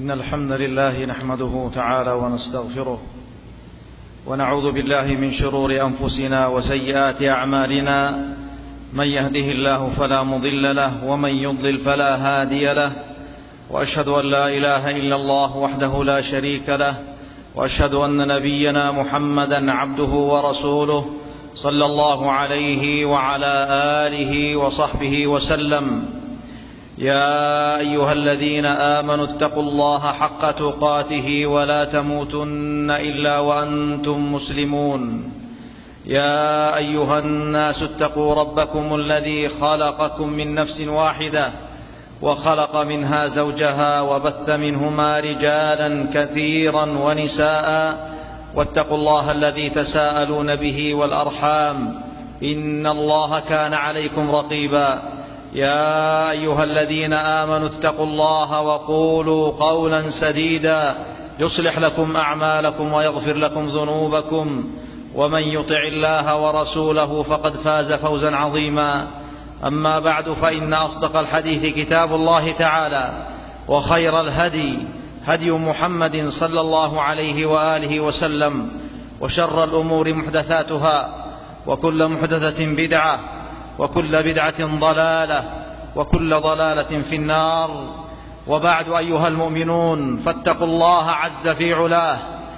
إن الحمد لله نحمده تعالى ونستغفره ونعوذ بالله من شرور أنفسنا وسيئات أعمالنا، من يهده الله فلا مضل له ومن يضلل فلا هادي له، وأشهد أن لا إله إلا الله وحده لا شريك له، وأشهد أن نبينا محمدا عبده ورسوله صلى الله عليه وعلى آله وصحبه وسلم. يا أيها الذين آمنوا اتقوا الله حق تقاته ولا تموتن إلا وأنتم مسلمون. يا أيها الناس اتقوا ربكم الذي خلقكم من نفس واحدة وخلق منها زوجها وبث منهما رجالا كثيرا ونساء، واتقوا الله الذي تساءلون به والأرحام إن الله كان عليكم رقيبا. يا أيها الذين آمنوا اتقوا الله وقولوا قولا سديدا يصلح لكم أعمالكم ويغفر لكم ذنوبكم، ومن يطع الله ورسوله فقد فاز فوزا عظيما. أما بعد، فإن أصدق الحديث كتاب الله تعالى، وخير الهدي هدي محمد صلى الله عليه وآله وسلم، وشر الأمور محدثاتها، وكل محدثة بدعة، وكل بدعة ضلالة، وكل ضلالة في النار. وبعد، أيها المؤمنون، فاتقوا الله عز في علاه،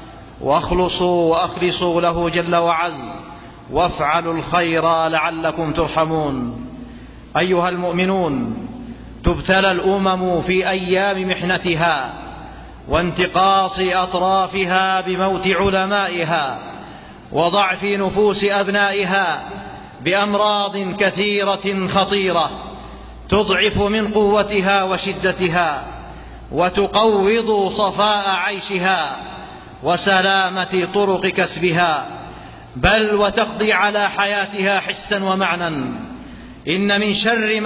وأخلصوا له جل وعز، وافعلوا الخير لعلكم ترحمون. أيها المؤمنون، تبتلى الأمم في أيام محنتها وانتقاص أطرافها بموت علمائها وضعف نفوس أبنائها بأمراض كثيرة خطيرة تضعف من قوتها وشدتها، وتقوض صفاء عيشها وسلامة طرق كسبها، بل وتقضي على حياتها حسا ومعنى. إن من شر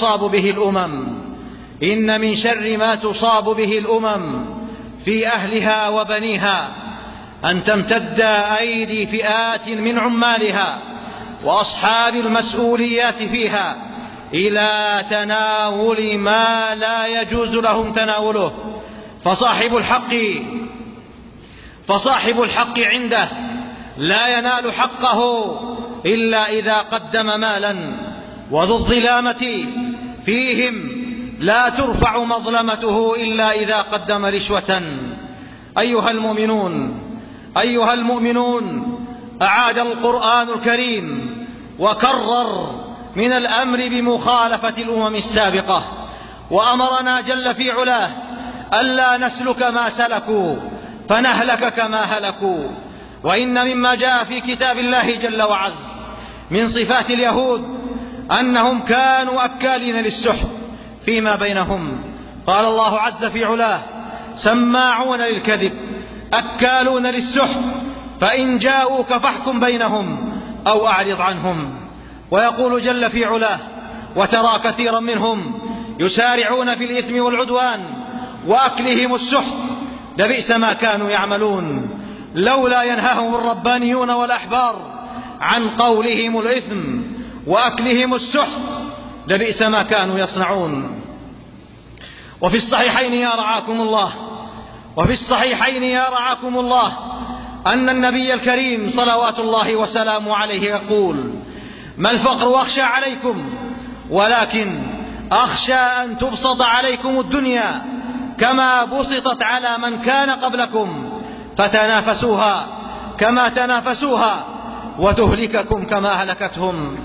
ما تصاب به الأمم في أهلها وبنيها أن تمتد أيدي فئات من عمالها وأصحاب المسؤوليات فيها إلى تناول ما لا يجوز لهم تناوله، فصاحب الحق عنده لا ينال حقه إلا إذا قدم مالا، وذو الظلامة فيهم لا ترفع مظلمته إلا إذا قدم رشوة. أيها المؤمنون، أعاد القرآن الكريم وكرر من الأمر بمخالفة الأمم السابقة، وأمرنا جل في علاه ألا نسلك ما سلكوا فنهلك كما هلكوا. وإن مما جاء في كتاب الله جل وعز من صفات اليهود أنهم كانوا أكالين للسحت فيما بينهم. قال الله عز في علاه: سماعون للكذب أكالون للسحت فإن جاءوك فاحكم بينهم أو أعرض عنهم. ويقول جل في علاه: وترى كثيرا منهم يسارعون في الإثم والعدوان وأكلهم السحت لبئس ما كانوا يعملون، لولا ينهاهم الربانيون والأحبار عن قولهم الإثم وأكلهم السحت لبئس ما كانوا يصنعون. وفي الصحيحين يا رعاكم الله أن النبي الكريم صلوات الله وسلامه عليه يقول: ما الفقر أخشى عليكم، ولكن أخشى أن تبسط عليكم الدنيا كما بسطت على من كان قبلكم فتنافسوها كما تنافسوها وتهلككم كما هلكتهم.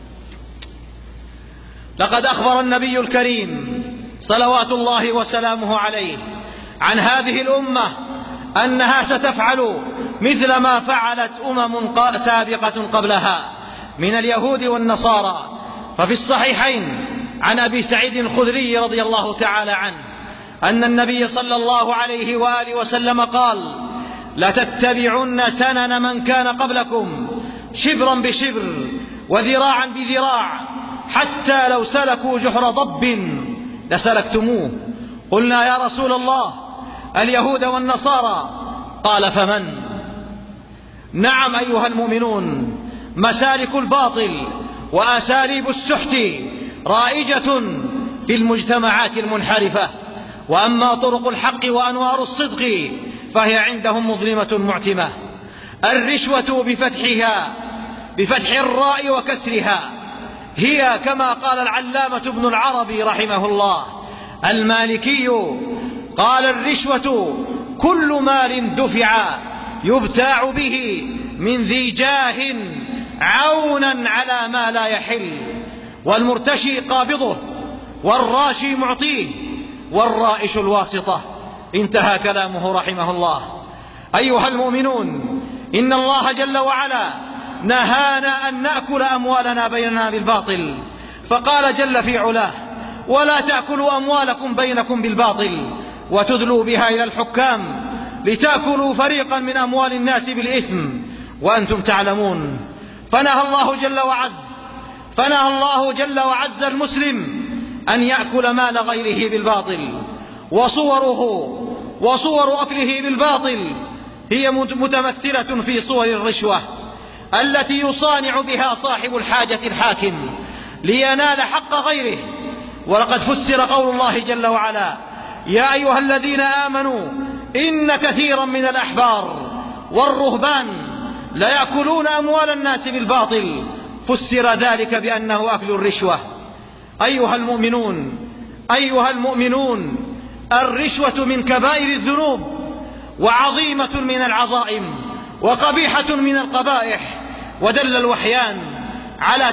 لقد أخبر النبي الكريم صلوات الله وسلامه عليه عن هذه الأمة أنها ستفعل مثل ما فعلت سابقة قبلها من اليهود والنصارى. ففي الصحيحين عن أبي سعيد الخدري رضي الله تعالى عنه أن النبي صلى الله عليه وآله وسلم قال: لتتبعن سنن من كان قبلكم شبرا بشبر وذراعا بذراع، حتى لو سلكوا جحر ضب لسلكتموه. قلنا: يا رسول الله، اليهود والنصارى؟ قال: فمن؟ نعم أيها المؤمنون، مسالك الباطل وأساليب السحت رائجة في المجتمعات المنحرفة، وأما طرق الحق وأنوار الصدق فهي عندهم مظلمة معتمة. الرشوة بفتح الراء وكسرها هي كما قال العلامة ابن العربي رحمه الله المالكي، قال: الرشوة كل مال دفع يبتاع به من ذي جاه عونا على ما لا يحل، والمرتشي قابضه، والراشي معطيه، والرائش الواسطة. انتهى كلامه رحمه الله. أيها المؤمنون، إن الله جل وعلا نهانا أن نأكل أموالنا بيننا بالباطل، فقال جل في علاه: ولا تأكلوا أموالكم بينكم بالباطل وتدلوا بها إلى الحكام لتأكلوا فريقا من أموال الناس بالإثم وأنتم تعلمون. فنهى الله جل وعز المسلم أن يأكل مال غيره بالباطل، وصور أكله بالباطل هي متمثلة في صور الرشوة التي يصانع بها صاحب الحاجة الحاكم لينال حق غيره. ولقد فسر قول الله جل وعلا: يا أيها الذين آمنوا إن كثيرا من الأحبار والرهبان لا يأكلون أموال الناس بالباطل، فسر ذلك بأنه أكل الرشوة. أيها المؤمنون، الرشوة من كبائر الذنوب وعظيمة من العظائم وقبيحة من القبائح، ودل الوحيان على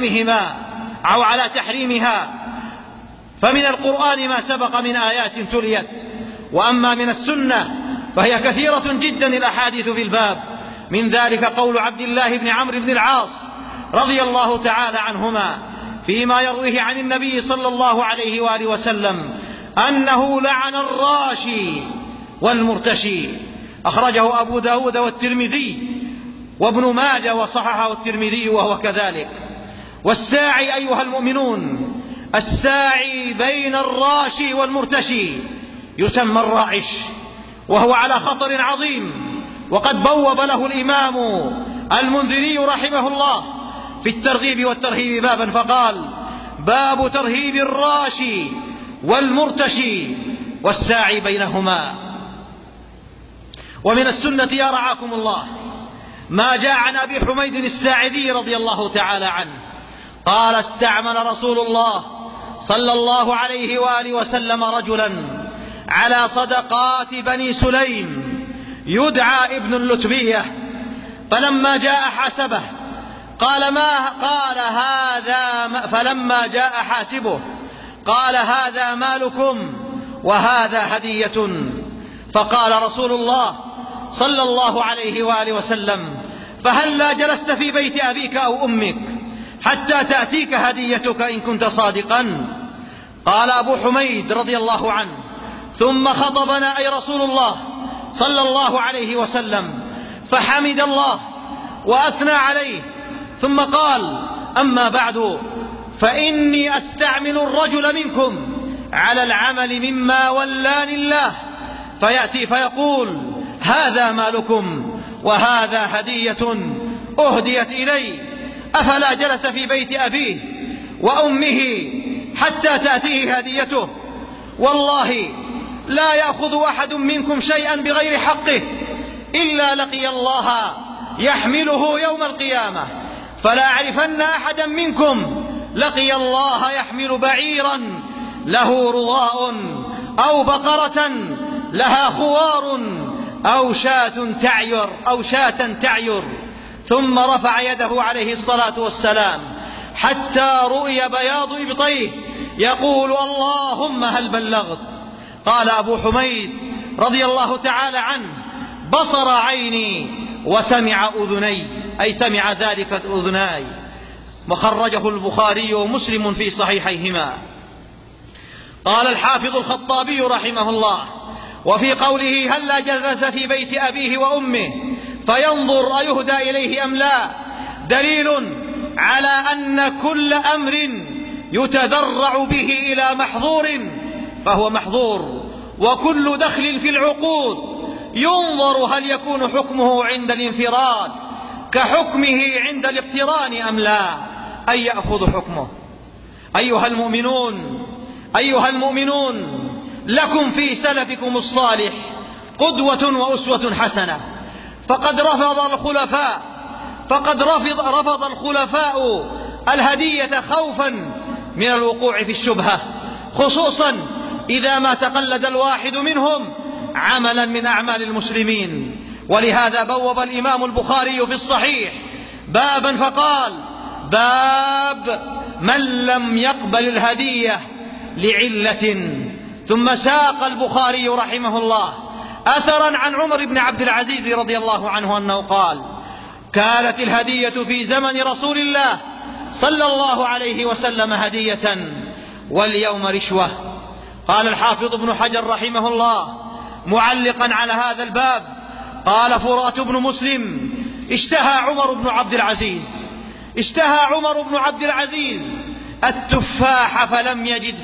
تحريمها، فمن القرآن ما سبق من آيات تليت، وأما من السنة فهي كثيرة جدا الأحاديث في الباب. من ذلك قول عبد الله بن عمرو بن العاص رضي الله تعالى عنهما فيما يرويه عن النبي صلى الله عليه وآله وسلم أنه لعن الراشي والمرتشي. أخرجه أبو داود والترمذي وابن ماجه وصححه الترمذي وهو كذلك. والساعي أيها المؤمنون، الساعي بين الراشي والمرتشي يسمى الرائش، وهو على خطر عظيم، وقد بوب له الإمام المنذري رحمه الله في الترغيب والترهيب بابا فقال: باب ترهيب الراشي والمرتشي والساعي بينهما. ومن السنة يا رعاكم الله ما جاء عن أبي حميد الساعدي رضي الله تعالى عنه قال: استعمل رسول الله صلى الله عليه وآله وسلم رجلا على صدقات بني سليم يدعى ابن اللتبية، فلما جاء حاسبه فلما جاء حاسبه قال: هذا مالكم وهذا هدية. فقال رسول الله صلى الله عليه وآله وسلم: فهلا جلست في بيت أبيك أو أمك حتى تأتيك هديتك إن كنت صادقا؟ قال أبو حميد رضي الله عنه: ثم خطبنا أي رسول الله صلى الله عليه وسلم فحمد الله وأثنى عليه، ثم قال: أما بعد، فإني أستعمل الرجل منكم على العمل مما ولاني الله، فيأتي فيقول: هذا مالكم وهذا هدية أهديت إلي، أفلا جلس في بيت أبيه وأمه حتى تأتيه هديته؟ والله لا يأخذ أحد منكم شيئا بغير حقه إلا لقي الله يحمله يوم القيامة، فلا أعرفن أحدا منكم لقي الله يحمل بعيرا له رضاء أو بقرة لها خوار أو شاة تعير. ثم رفع يده عليه الصلاة والسلام حتى رؤي بياض إبطيه يقول: اللهم هل بلغت؟ قال أبو حميد رضي الله تعالى عنه: بصر عيني وسمع أذني، أي سمع ذلك أذناي. وخرجه البخاري ومسلم في صحيحيهما. قال الحافظ الخطابي رحمه الله: وفي قوله: هلا جلس في بيت أبيه وأمه فينظر أيهدى إليه أم لا، دليل على أن كل أمر يتذرع به إلى محظور فهو محظور، وكل دخل في العقود ينظر هل يكون حكمه عند الانفراد كحكمه عند الاقتران أم لا، أي يأخذ حكمه. أيها المؤمنون، لكم في سلفكم الصالح قدوة وأسوة حسنة. فقد رفض الخلفاء الهدية خوفا من الوقوع في الشبهة، خصوصا إذا ما تقلد الواحد منهم عملا من أعمال المسلمين. ولهذا بوب الإمام البخاري في الصحيح بابا فقال: باب من لم يقبل الهدية لعلة. ثم ساق البخاري رحمه الله أثرا عن عمر بن عبد العزيز رضي الله عنه أنه قال: كانت الهدية في زمن رسول الله صلى الله عليه وسلم هدية، واليوم رشوة. قال الحافظ ابن حجر رحمه الله معلقا على هذا الباب: قال فرات بن مسلم: اشتهى عمر بن عبد العزيز التفاح فلم يجد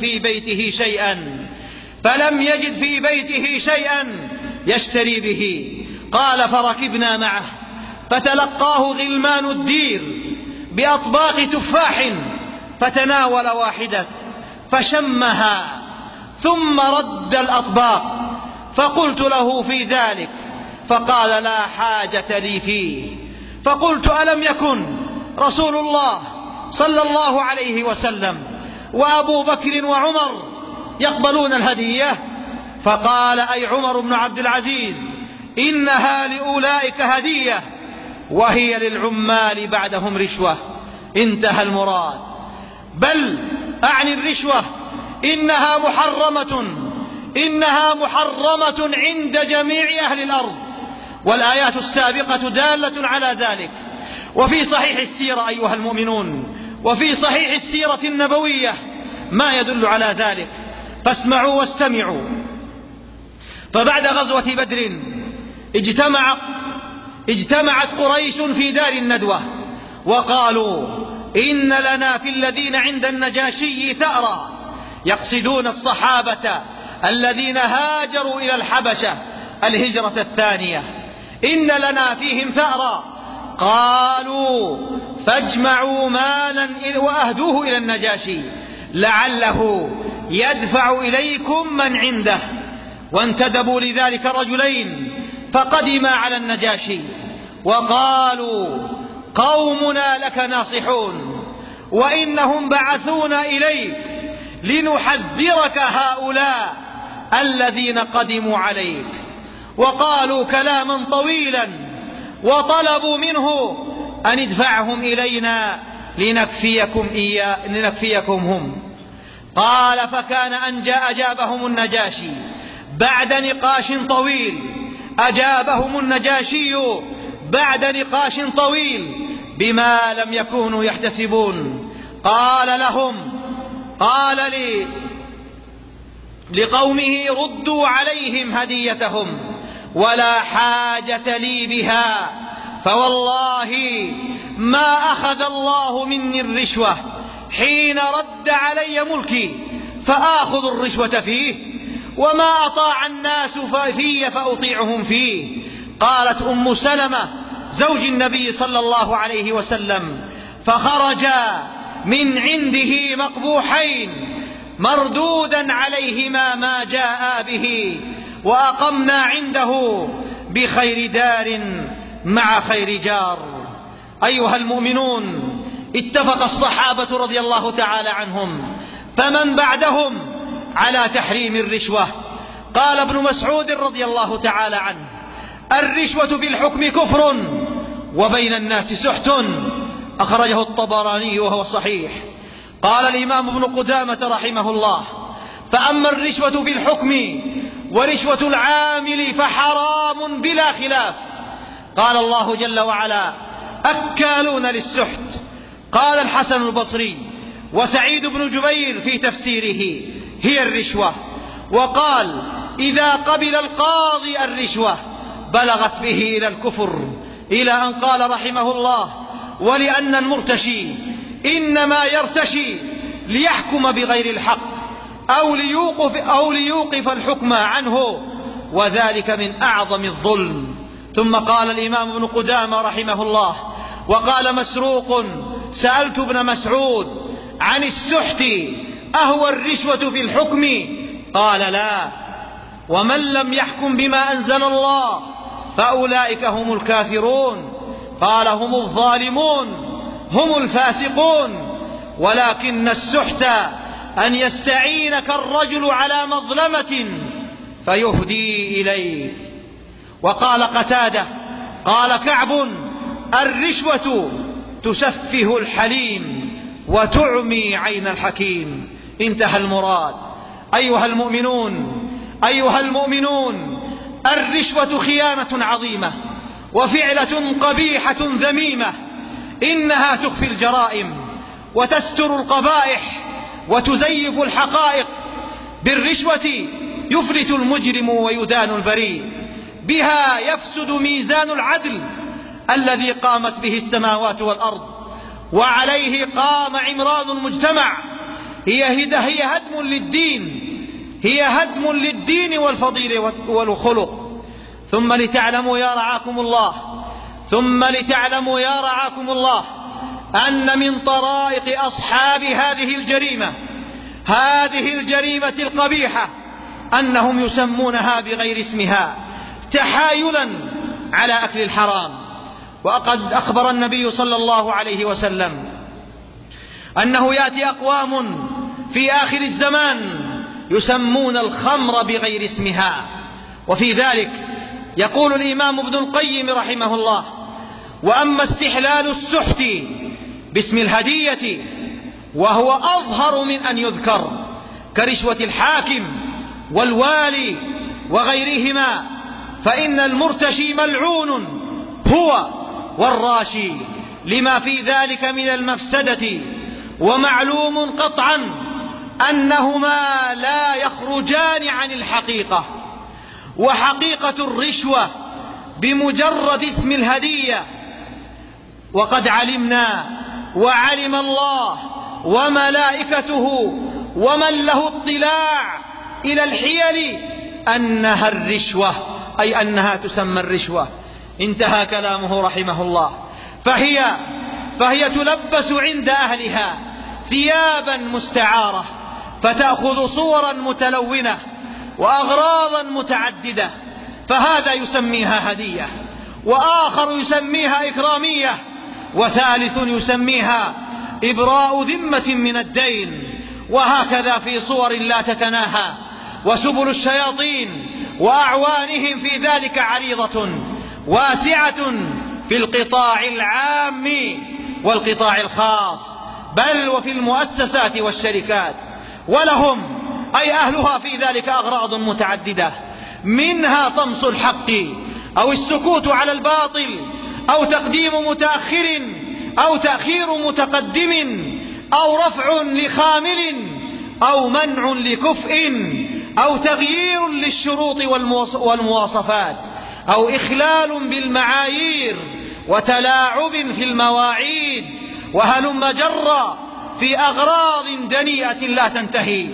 في بيته شيئا يشتري به. قال: فركبنا معه فتلقاه غلمان الدير بأطباق تفاح، فتناول واحدة فشمها ثم رد الأطباق، فقلت له في ذلك فقال: لا حاجة لي فيه. فقلت: ألم يكن رسول الله صلى الله عليه وسلم وأبو بكر وعمر يقبلون الهدية؟ فقال: أي عمر بن عبد العزيز، إنها لأولئك هدية وهي للعمال بعدهم رشوة. انتهى المراد. بل أعني الرشوة إنها محرمة عند جميع أهل الأرض، والآيات السابقة دالة على ذلك. وفي صحيح السيرة أيها المؤمنون، وفي صحيح السيرة النبوية ما يدل على ذلك، فاسمعوا واستمعوا. فبعد غزوة بدر اجتمعت قريش في دار الندوة وقالوا: إن لنا في الذين عند النجاشي ثأرا، يقصدون الصحابة الذين هاجروا إلى الحبشة الهجرة الثانية. إن لنا فيهم ثأرا. قالوا: فاجمعوا مالا وأهدوه إلى النجاشي لعله يدفع إليكم من عنده. وانتدبوا لذلك رجلين فقدما على النجاشي وقالوا: قومنا لك ناصحون، وإنهم بعثونا إليك لنحذرك هؤلاء الذين قدموا عليك. وقالوا كلاما طويلا وطلبوا منه أن ادفعهم إلينا لنكفيكم هم. قال: فكان أن أجابهم النجاشي بعد نقاش طويل بما لم يكونوا يحتسبون. قال لقومه: ردوا عليهم هديتهم ولا حاجة لي بها، فوالله ما أخذ الله مني الرشوة حين رد علي ملكي فآخذ الرشوة فيه، وما أطاع الناس في فأطيعهم فيه. قالت أم سلمة زوج النبي صلى الله عليه وسلم: فخرجا من عنده مقبوحين مردودا عليهما ما جاء به، وأقمنا عنده بخير دار مع خير جار. أيها المؤمنون، اتفق الصحابة رضي الله تعالى عنهم فمن بعدهم على تحريم الرشوة. قال ابن مسعود رضي الله تعالى عنه: الرشوة بالحكم كفر وبين الناس سحت. أخرجه الطبراني وهو صحيح. قال الإمام ابن قدامة رحمه الله: فأما الرشوة بالحكم ورشوة العامل فحرام بلا خلاف. قال الله جل وعلا: أكالون للسحت. قال الحسن البصري وسعيد بن جبير في تفسيره: هي الرشوة. وقال: إذا قبل القاضي الرشوة بلغت به إلى الكفر، إلى أن قال رحمه الله: ولأن المرتشي إنما يرتشي ليحكم بغير الحق أو ليوقف الحكم عنه، وذلك من أعظم الظلم. ثم قال الإمام ابن قدامة رحمه الله: وقال مسروق: سألت ابن مسعود عن السحت أهو الرشوة في الحكم؟ قال لا. ومن لم يحكم بما أنزل الله فأولئك هم الكافرون. قال هم الظالمون هم الفاسقون. ولكن السحت أن يستعينك الرجل على مظلمة فيهدي إليه. وقال قتادة قال كعب الرشوة تسفه الحليم وتعمي عين الحكيم. انتهى المراد. أيها المؤمنون الرشوة خيانة عظيمة وفعلة قبيحة ذميمة. إنها تخفي الجرائم وتستر القبائح وتزيف الحقائق. بالرشوة يفلت المجرم ويدان البريء. بها يفسد ميزان العدل الذي قامت به السماوات والأرض وعليه قام عمران المجتمع. هي هدم للدين والفضيلة والخلق. ثم لتعلموا يا رعاكم الله أن من طرائق أصحاب هذه الجريمة القبيحة أنهم يسمونها بغير اسمها تحايلا على أكل الحرام. وقد أخبر النبي صلى الله عليه وسلم أنه يأتي أقوام في آخر الزمان يسمون الخمر بغير اسمها. وفي ذلك يقول الإمام ابن القيم رحمه الله: وأما استحلال السحت باسم الهدية وهو أظهر من أن يذكر كرشوة الحاكم والوالي وغيرهما، فإن المرتشي ملعون هو والراشي لما في ذلك من المفسدة. ومعلوم قطعا أنهما لا يخرجان عن الحقيقة. وحقيقة الرشوة بمجرد اسم الهدية. وقد علمنا وعلم الله وملائكته ومن له اطلاع إلى الحيل أنها الرشوة، أي أنها تسمى الرشوة. انتهى كلامه رحمه الله. فهي تلبس عند أهلها ثيابا مستعارة فتأخذ صورا متلونة وأغراضا متعددة. فهذا يسميها هدية، وآخر يسميها إكرامية، وثالث يسميها إبراء ذمة من الدين. وهكذا في صور لا تتناهى. وسبل الشياطين وأعوانهم في ذلك عريضة واسعة في القطاع العام والقطاع الخاص، بل وفي المؤسسات والشركات. ولهم أي أهلها في ذلك أغراض متعددة، منها طمس الحق أو السكوت على الباطل أو تقديم متأخر أو تأخير متقدم أو رفع لخامل أو منع لكفء أو تغيير للشروط والمواصفات أو إخلال بالمعايير وتلاعب في المواعيد، وهلم جرا في أغراض دنيئة لا تنتهي.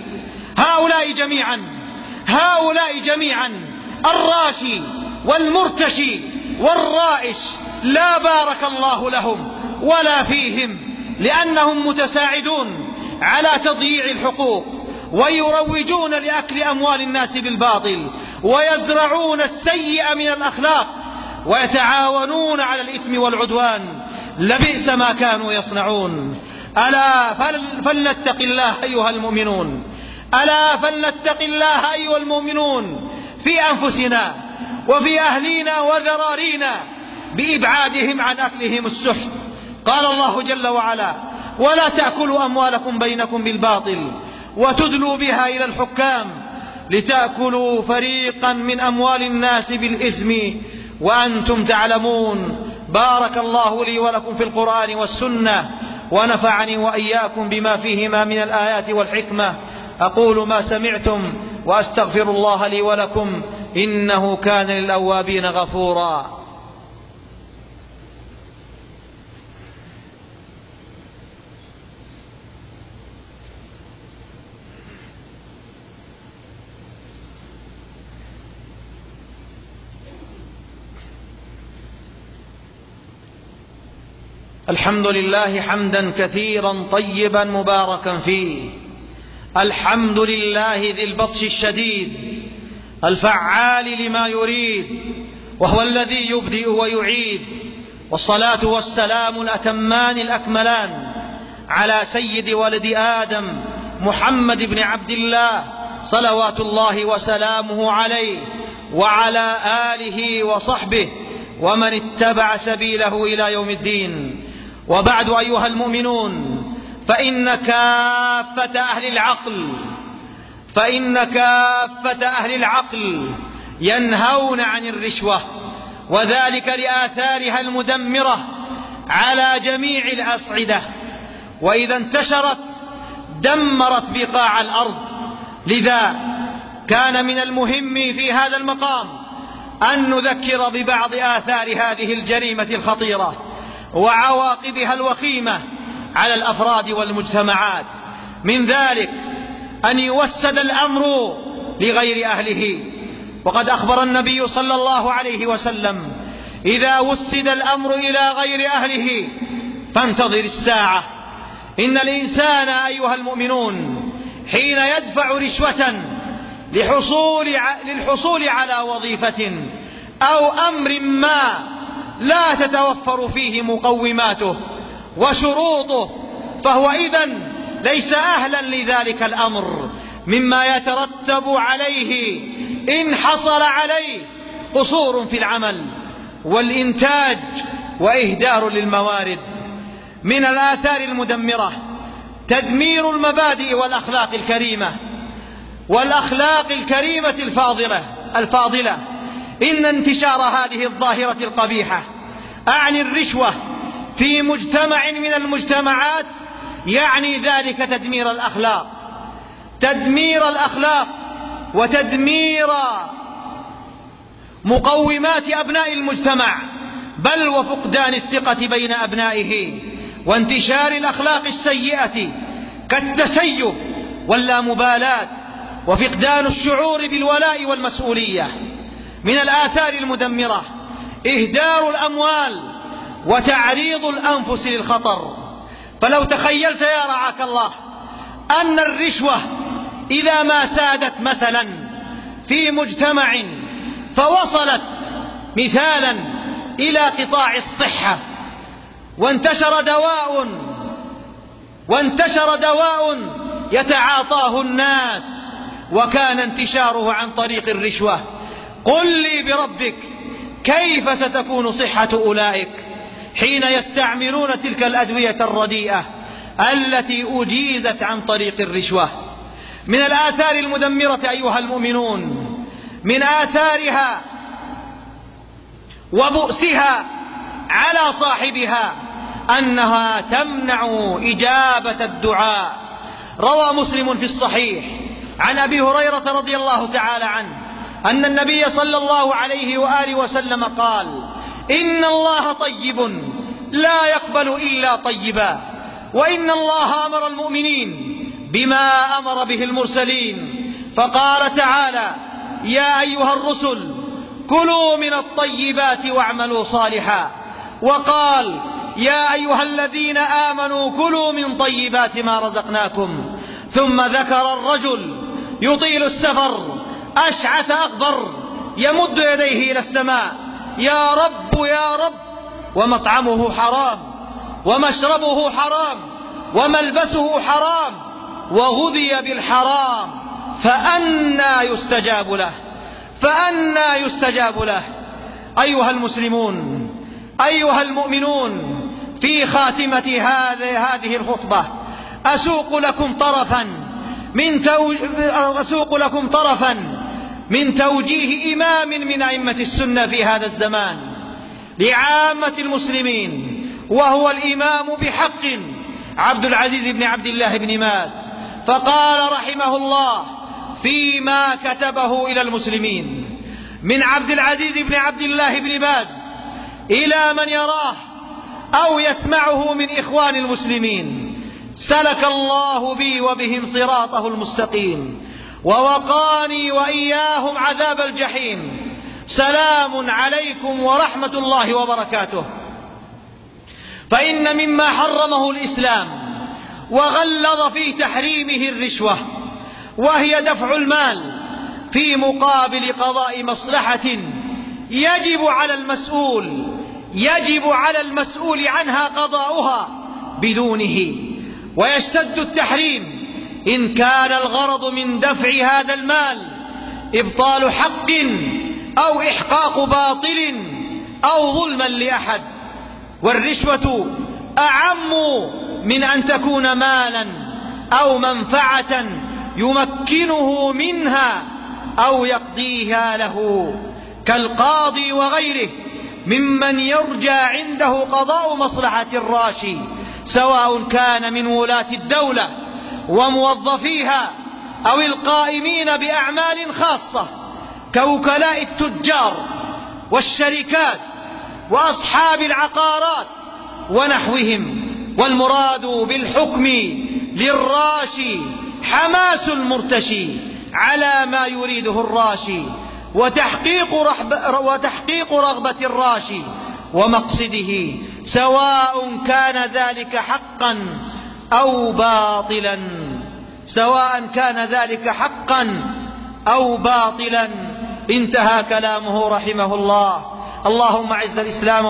هؤلاء جميعا الراشي والمرتشي والرائش لا بارك الله لهم ولا فيهم، لأنهم متساعدون على تضييع الحقوق ويروجون لأكل أموال الناس بالباطل ويزرعون السيء من الأخلاق ويتعاونون على الإثم والعدوان. لبئس ما كانوا يصنعون. ألا فلنتق الله أيها المؤمنون، ألا فلنتق الله أيها المؤمنون في أنفسنا وفي أهلينا وذرارينا بإبعادهم عن أكلهم السحت. قال الله جل وعلا: ولا تأكلوا أموالكم بينكم بالباطل وتدلوا بها إلى الحكام لتأكلوا فريقا من أموال الناس بالإثم وأنتم تعلمون. بارك الله لي ولكم في القرآن والسنة، ونفعني وإياكم بما فيهما من الآيات والحكمة. أقول ما سمعتم وأستغفر الله لي ولكم، إنه كان للأوابين غفورا. الحمد لله حمدا كثيرا طيبا مباركا فيه، الحمد لله ذي البطش الشديد الفعال لما يريد، وهو الذي يبدئ ويعيد. والصلاة والسلام الأتمان الأكملان على سيد ولد آدم محمد بن عبد الله صلوات الله وسلامه عليه، وعلى آله وصحبه ومن اتبع سبيله إلى يوم الدين. وبعد أيها المؤمنون، فإن كافة أهل العقل ينهون عن الرشوة، وذلك لآثارها المدمرة على جميع الأصعدة، وإذا انتشرت دمرت بقاع الأرض. لذا كان من المهم في هذا المقام أن نذكر ببعض آثار هذه الجريمة الخطيرة وعواقبها الوخيمة على الأفراد والمجتمعات. من ذلك أن يوسد الأمر لغير أهله، وقد أخبر النبي صلى الله عليه وسلم: إذا وسد الأمر إلى غير أهله فانتظر الساعة. إن الإنسان أيها المؤمنون حين يدفع رشوة للحصول على وظيفة أو أمر ما لا تتوفر فيه مقوماته وشروطه، فهو إذن ليس أهلا لذلك الأمر، مما يترتب عليه إن حصل عليه قصور في العمل والإنتاج وإهدار للموارد. من الآثار المدمرة تدمير المبادئ والأخلاق الكريمة الفاضلة. إن انتشار هذه الظاهرة القبيحة أعني الرشوة في مجتمع من المجتمعات يعني ذلك تدمير الأخلاق وتدمير مقومات أبناء المجتمع، بل وفقدان الثقة بين أبنائه، وانتشار الأخلاق السيئة كالتسيب واللامبالاة، وفقدان الشعور بالولاء والمسؤولية. من الآثار المدمرة إهدار الأموال وتعريض الأنفس للخطر. فلو تخيلت يا رعاك الله أن الرشوة إذا ما سادت مثلا في مجتمع فوصلت مثالا إلى قطاع الصحة، وانتشر دواء يتعاطاه الناس وكان انتشاره عن طريق الرشوة، قل لي بربك كيف ستكون صحة أولئك حين يستعملون تلك الأدوية الرديئة التي أجيزت عن طريق الرشوة. من الآثار المدمرة أيها المؤمنون، من آثارها وبؤسها على صاحبها أنها تمنع إجابة الدعاء. روى مسلم في الصحيح عن أبي هريرة رضي الله تعالى عنه أن النبي صلى الله عليه وآله وسلم قال: إن الله طيب لا يقبل إلا طيبا، وإن الله أمر المؤمنين بما أمر به المرسلين، فقال تعالى: يا أيها الرسل كلوا من الطيبات واعملوا صالحا، وقال: يا أيها الذين آمنوا كلوا من طيبات ما رزقناكم. ثم ذكر الرجل يطيل السفر أشعث أغبر يمد يديه إلى السماء: يا رب يا رب، ومطعمه حرام ومشربه حرام وملبسه حرام وغذي بالحرام، فأنى يستجاب له. أيها المسلمون، أيها المؤمنون، في خاتمة هذه الخطبة أسوق لكم طرفا من توجيه إمام من أئمة السنة في هذا الزمان لعامة المسلمين، وهو الإمام بحق عبد العزيز بن عبد الله بن باز. فقال رحمه الله فيما كتبه إلى المسلمين من عبد العزيز بن عبد الله بن باز إلى من يراه أو يسمعه من إخوان المسلمين: سلك الله بي وبهم صراطه المستقيم ووقاني وإياهم عذاب الجحيم. سلام عليكم ورحمة الله وبركاته. فإن مما حرمه الإسلام وغلظ في تحريمه الرشوة، وهي دفع المال في مقابل قضاء مصلحة يجب على المسؤول عنها قضاؤها بدونه. ويشتد التحريم إن كان الغرض من دفع هذا المال إبطال حق أو إحقاق باطل أو ظلما لأحد. والرشوة أعم من أن تكون مالا أو منفعة يمكنه منها أو يقضيها له، كالقاضي وغيره ممن يرجى عنده قضاء مصلحة الراشي، سواء كان من ولاة الدولة وموظفيها أو القائمين بأعمال خاصة كوكلاء التجار والشركات وأصحاب العقارات ونحوهم. والمراد بالحكم للراشي حماس المرتشي على ما يريده الراشي وتحقيق رغبة الراشي ومقصده، سواء كان ذلك حقا أو باطلا. انتهى كلامه رحمه الله. اللهم أعز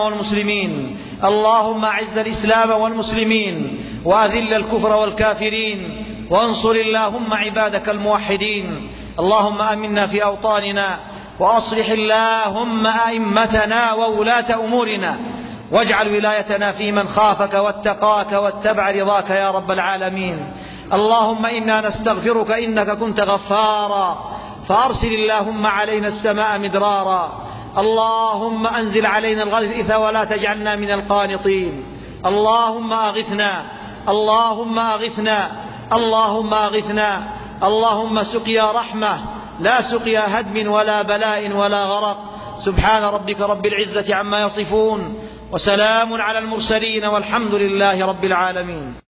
الإسلام والمسلمين وأذل الكفر والكافرين وانصر اللهم عبادك الموحدين. اللهم آمنا في أوطاننا وأصلح اللهم أئمتنا وولاة أمورنا واجعل ولايتنا في من خافك واتقاك واتبع رضاك يا رب العالمين. اللهم إنا نستغفرك إنك كنت غفارا فأرسل اللهم علينا السماء مدرارا. اللهم أنزل علينا الغيث ولا تجعلنا من القانطين. اللهم أغثنا اللهم سقيا رحمة لا سقيا هدم ولا بلاء ولا غرق. سبحان ربك رب العزة عما يصفون وسلام على المرسلين والحمد لله رب العالمين.